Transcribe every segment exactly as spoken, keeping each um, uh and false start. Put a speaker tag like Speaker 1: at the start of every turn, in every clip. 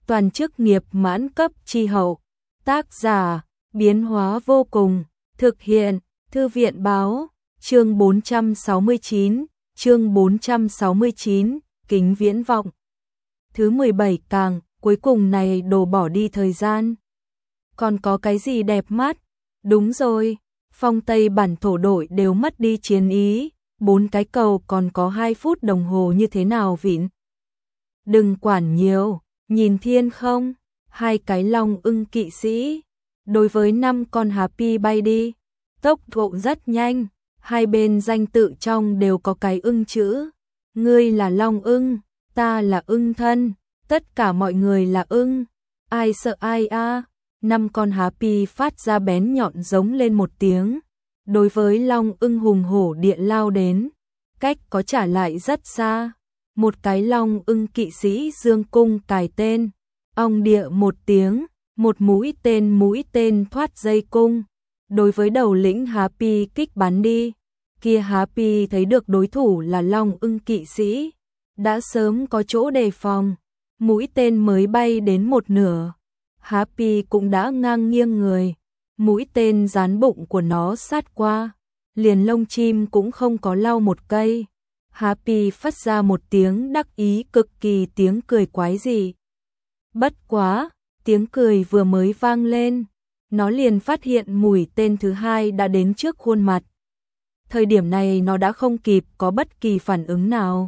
Speaker 1: toàn chức nghiệp mãn cấp chi hậu. Tác giả, biến hóa vô cùng, thực hiện, Thư viện báo, chương bốn trăm sáu mươi chín, chương bốn trăm sáu mươi chín, kính viễn vọng. Thứ mười bảy càng, cuối cùng này đổ bỏ đi thời gian. Còn có cái gì đẹp mắt? Đúng rồi, phong Tây bản thổ đội đều mất đi chiến ý, bốn cái cầu còn có hai phút đồng hồ như thế nào vịn? Đừng quản nhiều, nhìn thiên không, hai cái long ưng kỵ sĩ, đối với năm con Happy bay đi, tốc độ rất nhanh, hai bên danh tự trong đều có cái ưng chữ, ngươi là long ưng, ta là ưng thân, tất cả mọi người là ưng, ai sợ ai a? À? Năm con Happy phát ra bén nhọn giống lên một tiếng, đối với long ưng hùng hổ địa lao đến, cách có trả lại rất xa. Một cái long ưng kỵ sĩ dương cung cài tên, ong địa một tiếng, một mũi tên mũi tên thoát dây cung, đối với đầu lĩnh Happy kích bắn đi. Kia Happy thấy được đối thủ là long ưng kỵ sĩ, đã sớm có chỗ đề phòng, mũi tên mới bay đến một nửa, Happy cũng đã ngang nghiêng người, mũi tên dán bụng của nó sát qua, liền lông chim cũng không có lau một cây. Happy phát ra một tiếng đắc ý cực kỳ tiếng cười quái dị. Bất quá, tiếng cười vừa mới vang lên, nó liền phát hiện mũi tên thứ hai đã đến trước khuôn mặt. Thời điểm này nó đã không kịp có bất kỳ phản ứng nào.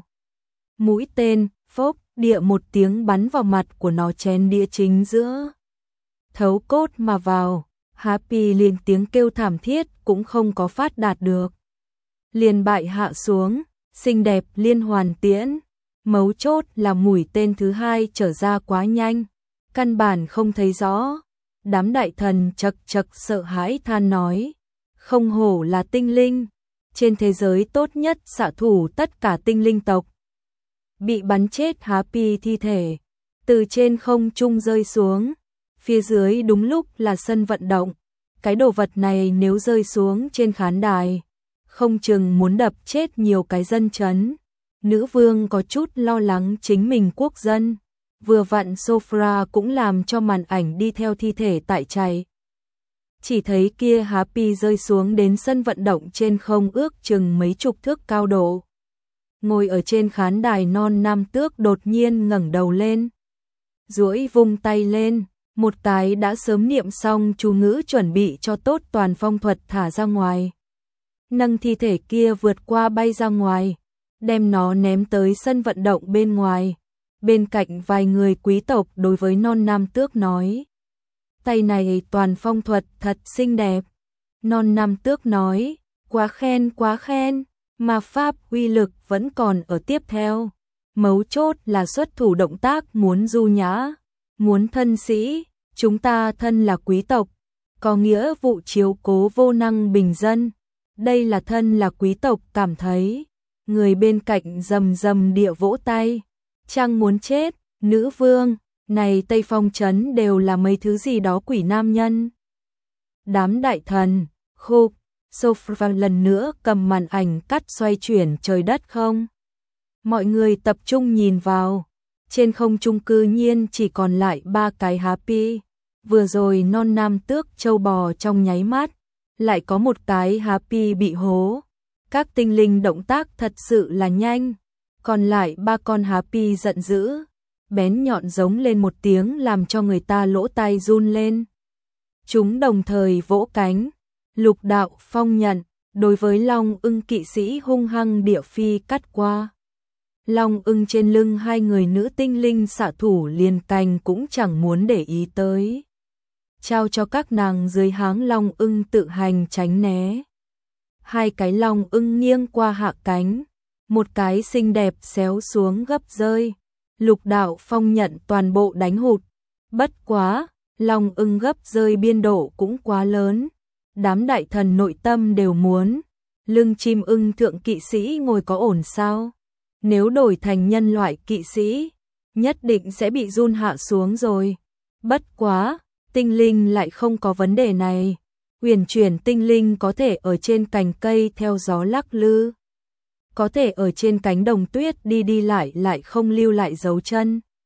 Speaker 1: Mũi tên, phốc, địa một tiếng bắn vào mặt của nó chén đĩa chính giữa. Thấu cốt mà vào, Happy liền tiếng kêu thảm thiết cũng không có phát đạt được. Liền bại hạ xuống. Xinh đẹp liên hoàn tiễn, mấu chốt là mũi tên thứ hai trở ra quá nhanh, căn bản không thấy rõ. Đám đại thần chật chật sợ hãi than nói, không hổ là tinh linh, trên thế giới tốt nhất xạ thủ tất cả tinh linh tộc. Bị bắn chết Happy thi thể, từ trên không trung rơi xuống, phía dưới đúng lúc là sân vận động, cái đồ vật này nếu rơi xuống trên khán đài, không chừng muốn đập chết nhiều cái dân chấn. Nữ vương có chút lo lắng chính mình quốc dân, vừa vặn Sofra cũng làm cho màn ảnh đi theo thi thể tại chạy. Chỉ thấy kia Happy rơi xuống đến sân vận động trên không ước chừng mấy chục thước cao độ. Ngồi ở trên khán đài non nam tước đột nhiên ngẩng đầu lên, duỗi vung tay lên, một cái đã sớm niệm xong chú ngữ chuẩn bị cho tốt toàn phong thuật thả ra ngoài. Nâng thi thể kia vượt qua bay ra ngoài, đem nó ném tới sân vận động bên ngoài. Bên cạnh vài người quý tộc đối với non nam tước nói, tay này toàn phong thuật thật xinh đẹp. Non nam tước nói, quá khen quá khen, mà pháp uy lực vẫn còn ở tiếp theo. Mấu chốt là xuất thủ động tác muốn du nhã, muốn thân sĩ, chúng ta thân là quý tộc, có nghĩa vụ chiếu cố vô năng bình dân. Đây là thân là quý tộc cảm thấy, người bên cạnh rầm rầm địa vỗ tay, chăng muốn chết, nữ vương, này Tây Phong trấn đều là mấy thứ gì đó quỷ nam nhân. Đám đại thần, khục, Sofra lần nữa cầm màn ảnh cắt xoay chuyển trời đất không. Mọi người tập trung nhìn vào, trên không trung cư nhiên chỉ còn lại ba cái Happy, vừa rồi non nam tước châu bò trong nháy mắt. Lại có một cái Happy bị hố. Các tinh linh động tác thật sự là nhanh. Còn lại ba con Happy giận dữ, bén nhọn giống lên một tiếng làm cho người ta lỗ tai run lên. Chúng đồng thời vỗ cánh, lục đạo phong nhận, đối với long ưng kỵ sĩ hung hăng địa phi cắt qua. Long ưng trên lưng hai người nữ tinh linh xạ thủ liền cành cũng chẳng muốn để ý tới, trao cho các nàng dưới háng long ưng tự hành tránh né. Hai cái long ưng nghiêng qua hạ cánh, một cái xinh đẹp xéo xuống gấp rơi, lục đạo phong nhận toàn bộ đánh hụt. Bất quá, long ưng gấp rơi biên độ cũng quá lớn, đám đại thần nội tâm đều muốn, lưng chim ưng thượng kỵ sĩ ngồi có ổn sao? Nếu đổi thành nhân loại kỵ sĩ, nhất định sẽ bị run hạ xuống rồi. Bất quá, tinh linh lại không có vấn đề này. Huyền chuyển tinh linh có thể ở trên cành cây theo gió lắc lư, có thể ở trên cánh đồng tuyết đi đi lại lại không lưu lại dấu chân.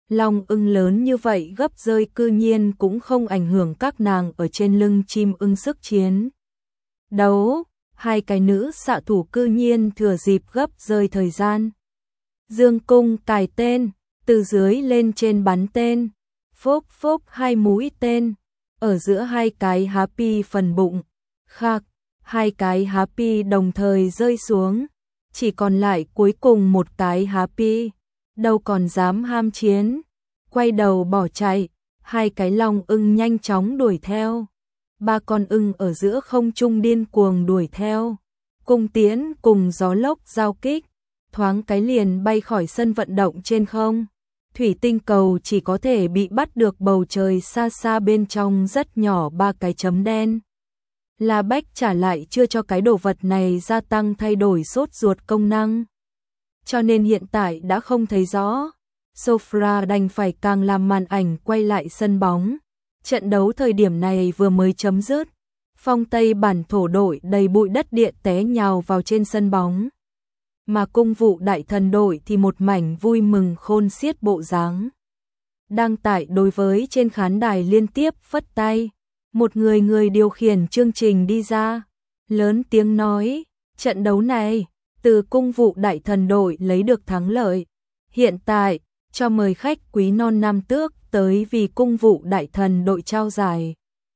Speaker 1: Long ưng lớn như vậy gấp rơi cư nhiên cũng không ảnh hưởng các nàng ở trên lưng chim ưng sức chiến đấu, hai cái nữ xạ thủ cư nhiên thừa dịp gấp rơi thời gian. Dương cung cài tên, từ dưới lên trên bắn tên, phốc phốc hai mũi tên, ở giữa hai cái happy phần bụng, khạc, hai cái happy đồng thời rơi xuống, chỉ còn lại cuối cùng một cái happy, đâu còn dám ham chiến, quay đầu bỏ chạy, hai cái long ưng nhanh chóng đuổi theo. Ba con ưng ở giữa không trung điên cuồng đuổi theo, cung tiễn cùng gió lốc giao kích, thoáng cái liền bay khỏi sân vận động trên không. Thủy tinh cầu chỉ có thể bị bắt được bầu trời xa xa bên trong rất nhỏ ba cái chấm đen. La Bách trả lại chưa cho cái đồ vật này gia tăng thay đổi sốt ruột công năng, cho nên hiện tại đã không thấy rõ. Sofra đành phải càng làm màn ảnh quay lại sân bóng. Trận đấu thời điểm này vừa mới chấm dứt, Phong Tây bản thổ đội đầy bụi đất địa té nhào vào trên sân bóng. Mà cung vụ đại thần đội thì một mảnh vui mừng khôn xiết bộ dáng. Đang tại đối với trên khán đài liên tiếp phất tay, một người người điều khiển chương trình đi ra, lớn tiếng nói, trận đấu này, từ cung vụ đại thần đội lấy được thắng lợi. Hiện tại, cho mời khách quý non nam tước tới vì cung vụ đại thần đội trao giải.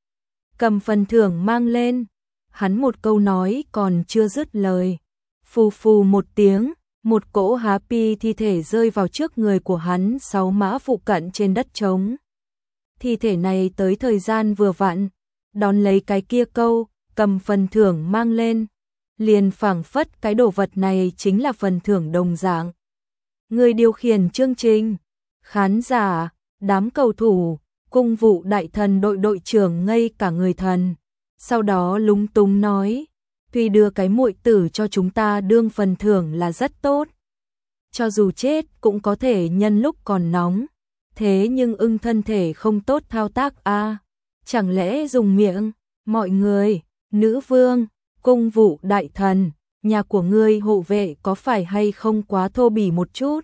Speaker 1: Cầm phần thưởng mang lên, hắn một câu nói còn chưa dứt lời. Phù phù một tiếng, một cỗ happy thi thể rơi vào trước người của hắn sáu mã phụ cận trên đất trống. Thi thể này tới thời gian vừa vặn, đón lấy cái kia câu, cầm phần thưởng mang lên, liền phảng phất cái đồ vật này chính là phần thưởng đồng dạng. Người điều khiển chương trình, khán giả, đám cầu thủ, cung vụ đại thần đội đội trưởng ngây cả người thần, sau đó lúng túng nói, tuy đưa cái muội tử cho chúng ta đương phần thưởng là rất tốt, cho dù chết cũng có thể nhân lúc còn nóng, thế nhưng ưng thân thể không tốt thao tác a, à, chẳng lẽ dùng miệng, mọi người, nữ vương, cung vụ đại thần, nhà của ngươi hộ vệ có phải hay không quá thô bỉ một chút?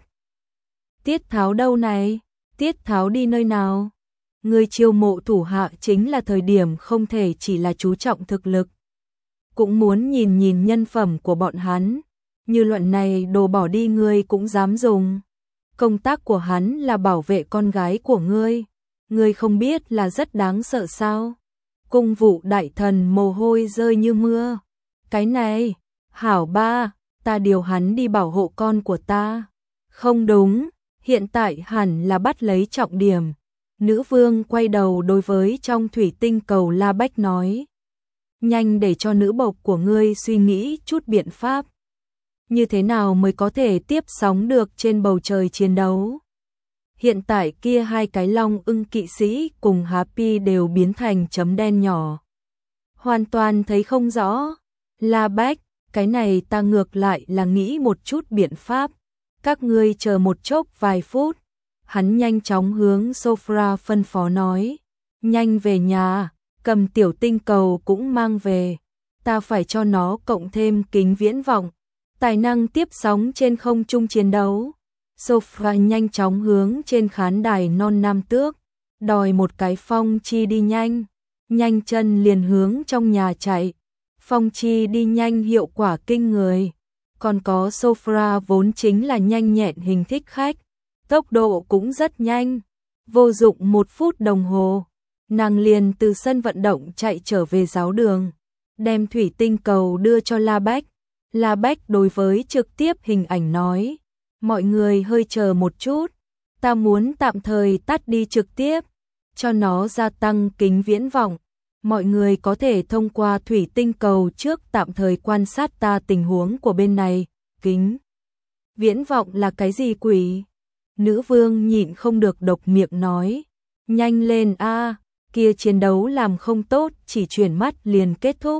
Speaker 1: Tiết Tháo đâu này? Tiết Tháo đi nơi nào? Người chiêu mộ thủ hạ chính là thời điểm không thể chỉ là chú trọng thực lực, cũng muốn nhìn nhìn nhân phẩm của bọn hắn. Như luận này đồ bỏ đi ngươi cũng dám dùng. Công tác của hắn là bảo vệ con gái của ngươi, ngươi không biết là rất đáng sợ sao? Cung vụ đại thần mồ hôi rơi như mưa. Cái này, hảo ba, ta điều hắn đi bảo hộ con của ta. Không đúng, hiện tại hẳn là bắt lấy trọng điểm. Nữ vương quay đầu đối với trong thủy tinh cầu La Bách nói. Nhanh để cho nữ bộc của ngươi suy nghĩ chút biện pháp. Như thế nào mới có thể tiếp sóng được trên bầu trời chiến đấu? Hiện tại kia hai cái long ưng kỵ sĩ cùng Happy đều biến thành chấm đen nhỏ. Hoàn toàn thấy không rõ. La Bách, cái này ta ngược lại là nghĩ một chút biện pháp. Các ngươi chờ một chốc vài phút. Hắn nhanh chóng hướng Sofra phân phó nói. Nhanh về nhà, cầm tiểu tinh cầu cũng mang về. Ta phải cho nó cộng thêm kính viễn vọng, tài năng tiếp sóng trên không trung chiến đấu. Sofra nhanh chóng hướng trên khán đài non nam tước, đòi một cái Phong Chi đi nhanh, nhanh chân liền hướng trong nhà chạy. Phong Chi đi nhanh hiệu quả kinh người, còn có Sofra vốn chính là nhanh nhẹn hình thích khách, tốc độ cũng rất nhanh, vô dụng một phút đồng hồ, nàng liền từ sân vận động chạy trở về giáo đường, đem thủy tinh cầu đưa cho La Bách. La Bách đối với trực tiếp hình ảnh nói, mọi người hơi chờ một chút, ta muốn tạm thời tắt đi trực tiếp, cho nó gia tăng kính viễn vọng, mọi người có thể thông qua thủy tinh cầu trước tạm thời quan sát ta tình huống của bên này. Kính viễn vọng là cái gì quỷ? Nữ vương nhịn không được độc miệng nói, nhanh lên a, kia chiến đấu làm không tốt chỉ chuyển mắt liền kết thúc.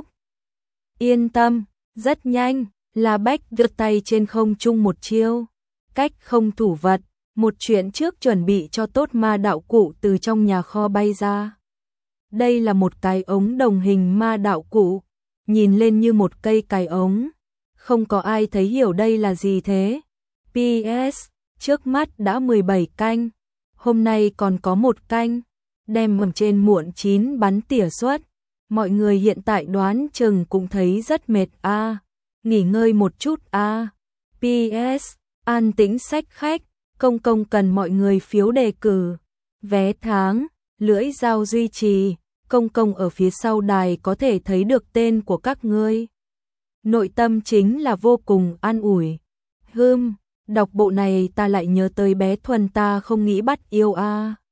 Speaker 1: Yên tâm, rất nhanh. La Bách đưa tay trên không trung một chiêu, cách không thủ vật, một chuyện trước chuẩn bị cho tốt ma đạo cụ từ trong nhà kho bay ra. Đây là một cái ống đồng hình ma đạo cụ, nhìn lên như một cây cài ống, không có ai thấy hiểu đây là gì thế. pê ét, trước mắt đã mười bảy canh, hôm nay còn có một canh, đem mầm trên muộn chín bắn tỉa suất. Mọi người hiện tại đoán chừng cũng thấy rất mệt a, à. Nghỉ ngơi một chút a. À. pê ét An tĩnh sách khách, công công cần mọi người phiếu đề cử. Vé tháng, lưỡi dao duy trì, công công ở phía sau đài có thể thấy được tên của các ngươi. Nội tâm chính là vô cùng an ủi. Hưm, đọc bộ này ta lại nhớ tới bé Thuần ta không nghĩ bắt yêu a. À.